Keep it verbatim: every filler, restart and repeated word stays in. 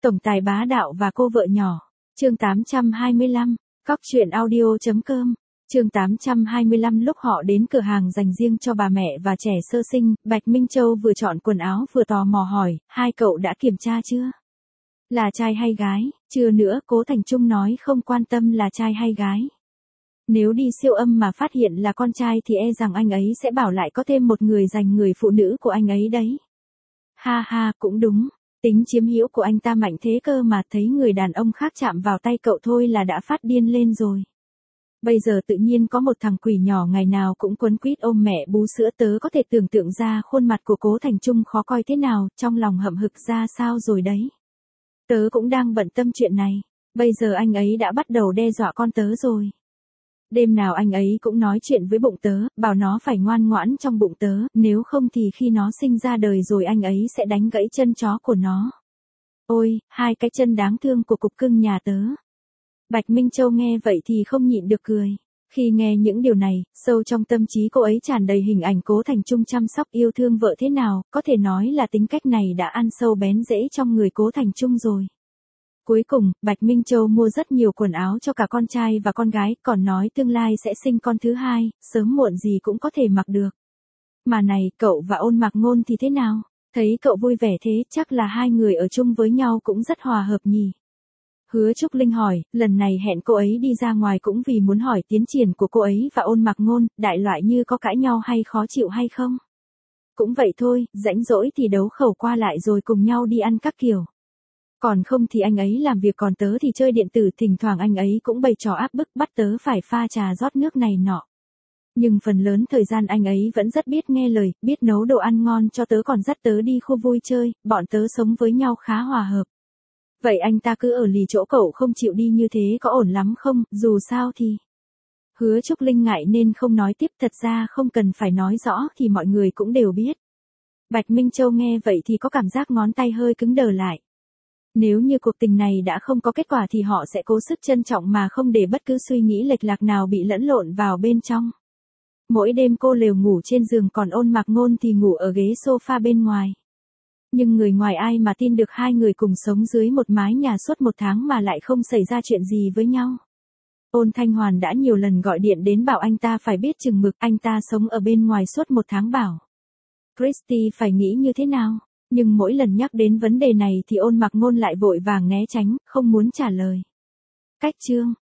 Tổng tài bá đạo và cô vợ nhỏ. Chương tám trăm hai mươi lăm. Cóc truyện audio chấm com. Chương tám trăm hai mươi lăm. Lúc họ đến cửa hàng dành riêng cho bà mẹ và trẻ sơ sinh, Bạch Minh Châu vừa chọn quần áo vừa tò mò hỏi, hai cậu đã kiểm tra chưa? Là trai hay gái? Chưa nữa, Cố Thành Trung nói không quan tâm là trai hay gái. Nếu đi siêu âm mà phát hiện là con trai thì e rằng anh ấy sẽ bảo lại có thêm một người giành người phụ nữ của anh ấy đấy. Ha ha, cũng đúng. Tính chiếm hữu của anh ta mạnh thế cơ mà, thấy người đàn ông khác chạm vào tay cậu thôi là đã phát điên lên rồi. Bây giờ tự nhiên có một thằng quỷ nhỏ ngày nào cũng quấn quýt ôm mẹ bú sữa, tớ có thể tưởng tượng ra khuôn mặt của Cố Thành Trung khó coi thế nào, trong lòng hậm hực ra sao rồi đấy. Tớ cũng đang bận tâm chuyện này, bây giờ anh ấy đã bắt đầu đe dọa con tớ rồi. Đêm nào anh ấy cũng nói chuyện với bụng tớ, bảo nó phải ngoan ngoãn trong bụng tớ, nếu không thì khi nó sinh ra đời rồi anh ấy sẽ đánh gãy chân chó của nó. Ôi, hai cái chân đáng thương của cục cưng nhà tớ. Bạch Minh Châu nghe vậy thì không nhịn được cười. Khi nghe những điều này, sâu trong tâm trí cô ấy tràn đầy hình ảnh Cố Thành Trung chăm sóc yêu thương vợ thế nào, có thể nói là tính cách này đã ăn sâu bén rễ trong người Cố Thành Trung rồi. Cuối cùng, Bạch Minh Châu mua rất nhiều quần áo cho cả con trai và con gái, còn nói tương lai sẽ sinh con thứ hai, sớm muộn gì cũng có thể mặc được. Mà này, cậu và Ôn Mạc Ngôn thì thế nào? Thấy cậu vui vẻ thế, chắc là hai người ở chung với nhau cũng rất hòa hợp nhỉ? Hứa Trúc Linh hỏi, lần này hẹn cô ấy đi ra ngoài cũng vì muốn hỏi tiến triển của cô ấy và Ôn Mạc Ngôn, đại loại như có cãi nhau hay khó chịu hay không? Cũng vậy thôi, rãnh rỗi thì đấu khẩu qua lại rồi cùng nhau đi ăn các kiểu. Còn không thì anh ấy làm việc, còn tớ thì chơi điện tử, thỉnh thoảng anh ấy cũng bày trò áp bức bắt tớ phải pha trà rót nước này nọ. Nhưng phần lớn thời gian anh ấy vẫn rất biết nghe lời, biết nấu đồ ăn ngon cho tớ, còn dắt tớ đi khu vui chơi, bọn tớ sống với nhau khá hòa hợp. Vậy anh ta cứ ở lì chỗ cậu không chịu đi như thế có ổn lắm không? Dù sao thì... Hứa Trúc Linh ngại nên không nói tiếp, thật ra không cần phải nói rõ thì mọi người cũng đều biết. Bạch Minh Châu nghe vậy thì có cảm giác ngón tay hơi cứng đờ lại. Nếu như cuộc tình này đã không có kết quả thì họ sẽ cố sức trân trọng mà không để bất cứ suy nghĩ lệch lạc nào bị lẫn lộn vào bên trong. Mỗi đêm cô lều ngủ trên giường, còn Ôn Mạc Ngôn thì ngủ ở ghế sofa bên ngoài. Nhưng người ngoài ai mà tin được hai người cùng sống dưới một mái nhà suốt một tháng mà lại không xảy ra chuyện gì với nhau. Ôn Thanh Hoàn đã nhiều lần gọi điện đến bảo anh ta phải biết chừng mực, anh ta sống ở bên ngoài suốt một tháng bảo. Christy phải nghĩ như thế nào? Nhưng mỗi lần nhắc đến vấn đề này thì Ôn Mạc Ngôn lại vội vàng né tránh, không muốn trả lời. Cách chương